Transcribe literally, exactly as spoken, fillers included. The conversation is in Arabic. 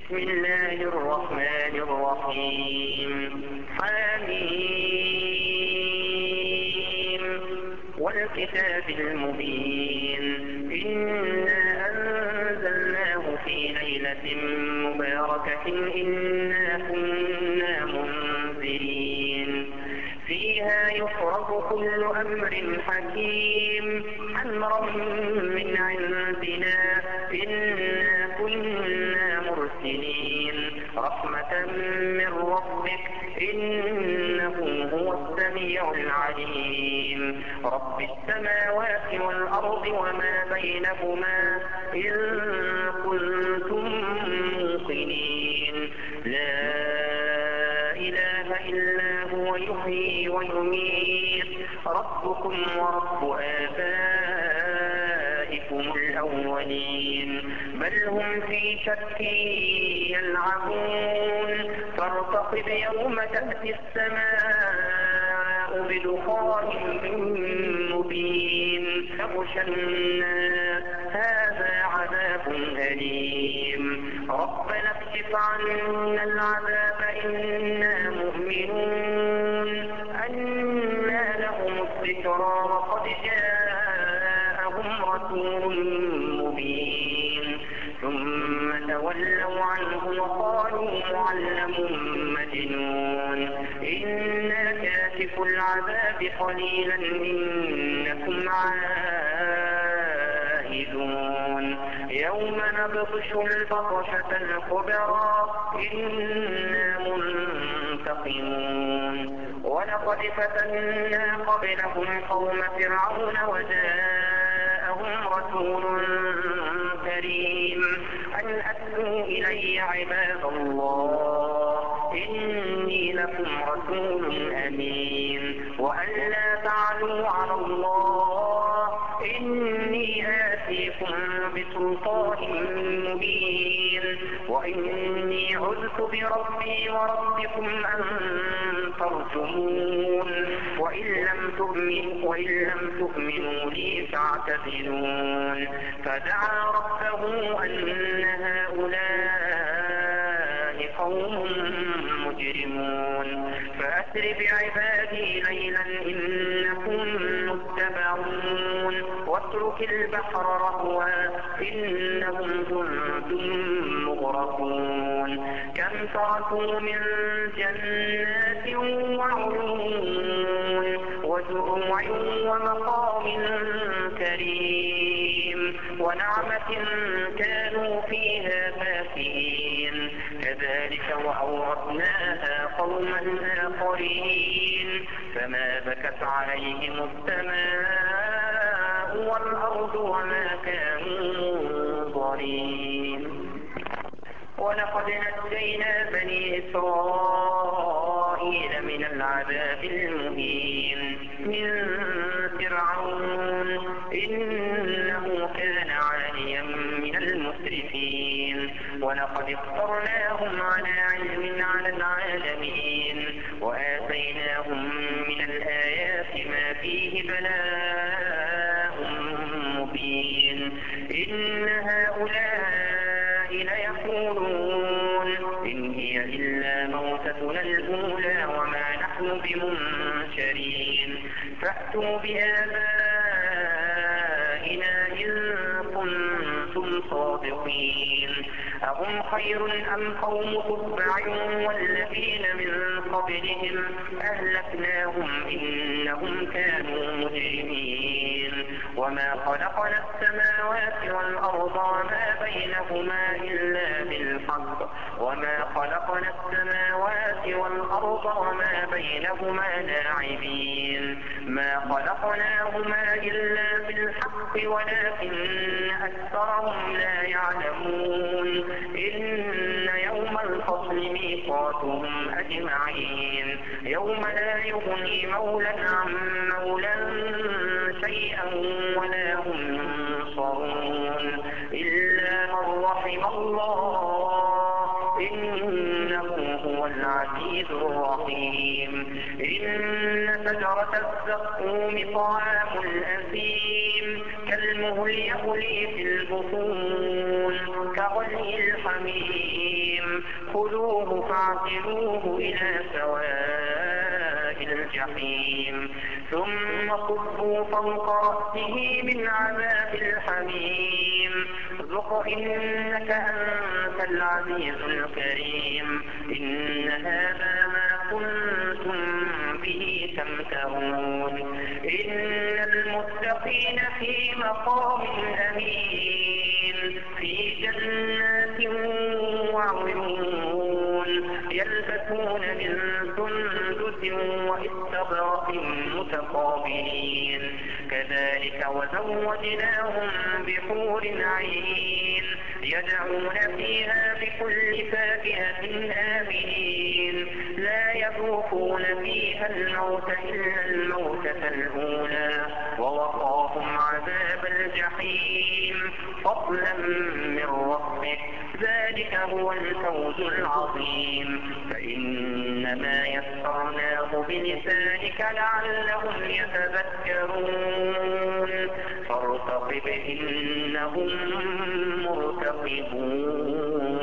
بسم الله الرحمن الرحيم حميم والكتاب المبين إنا أنزلناه في ليلة مباركة إنا كنا منذرين فيها يفرق كل أمر حكيم أمرا من عندنا إنا كنا مرسلين رحمة من ربك إنه هو السميع العليم رب السماوات والأرض وما بينهما إن كنتم موقنين لا إله إلا هو يحيي ويميت ربكم ورب آبائكم الأولين بل هم في شك يلعبون فارتقب يوم تأتي السماء بدخان مبين يغشى الناس هذا عذاب أليم ربنا اكشف عنا العذاب إنا مؤمنون أنى لهم الذكرى وقد جاءهم رسول مبين ثم تولوا عنه وقالوا معلم مجنون إنا كاشف العذاب قليلا إنكم عائدون يوم نبطش البطشة الكبرى إنا منتقمون ولقد فتنا قبلهم قوم فرعون وجاءهم رسول كريم أن أتوا إلي عباد الله إني لكم رسول أمين وأن لا تعلوا على الله إني آتيكم بسلطان مبين وإني عذت بربي وربكم أن ترجمون وإن لم تؤمنوا وإن لم تؤمنوا لي فاعتزلون فدعا ربه أن هؤلاء قوم مجرمون فأسر بعبادي ليلا إنكم متبعون واترك البحر رهوا إنهم جند مغرقون كم تركوا من جنات وعيون وزروع ومقام كريم ونعمة كانوا فيها فاكهين كذلك وأورثناها قوما آخرين فما بكت عليهم السماء والأرض وما كانوا منظرين ولقد نجينا بني إسرائيل من العذاب المهين من فرعون إنه كان عاليا من المسرفين ولقد اخترناهم على علم على العالمين وآتيناهم من الآيات ما فيه بلاء مبين إن هؤلاء ليقولون إن هي إلا موتتنا الأولى وما نحن بمنشرين فأتوا بآبائنا إن كنتم صادقين أهم خير أم قوم تبع والذين من قبلهم أهلكناهم إنهم كانوا مجرمين وما خلقنا السماوات والأرض وما بينهما إلا بالحق وما خلقنا السماوات والأرض وما بينهما لاعبين ما خلقناهما إلا بالحق ولكن أكثرهم لا يعلمون إن يوم الفصل ميقاتهم أجمعين يوم لا يغني مولى عن مولى شيئا ولا هم ينصرون إلا من رحم الله إنه هو العزيز الرحيم إن شجرة الزقوم طعام الأثيم كالمهل يغلي في البطون كغلي الحميم خذوه فاعتلوه إلى سواء الجحيم ثم صبوا فوق رأسه من عذاب الحميم ذق إنك أنت العزيز الكريم إن هذا ما كنتم به تمترون إن المتقين في مقام أمين في جنات وعيون يلبسون من سندس واستبرق متقابلين كذلك وزوجناهم بحور عين يدعون فيها بكل فاكهة آمنين لا يذوقون فيها الموت إلا الموتة الأولى ووقاهم عذاب الجحيم فضلا من ربك ذلك هو الفوز العظيم فإنما يسرناه بلسانك لعلهم يتذكرون فارتقب إنهم مرتقبون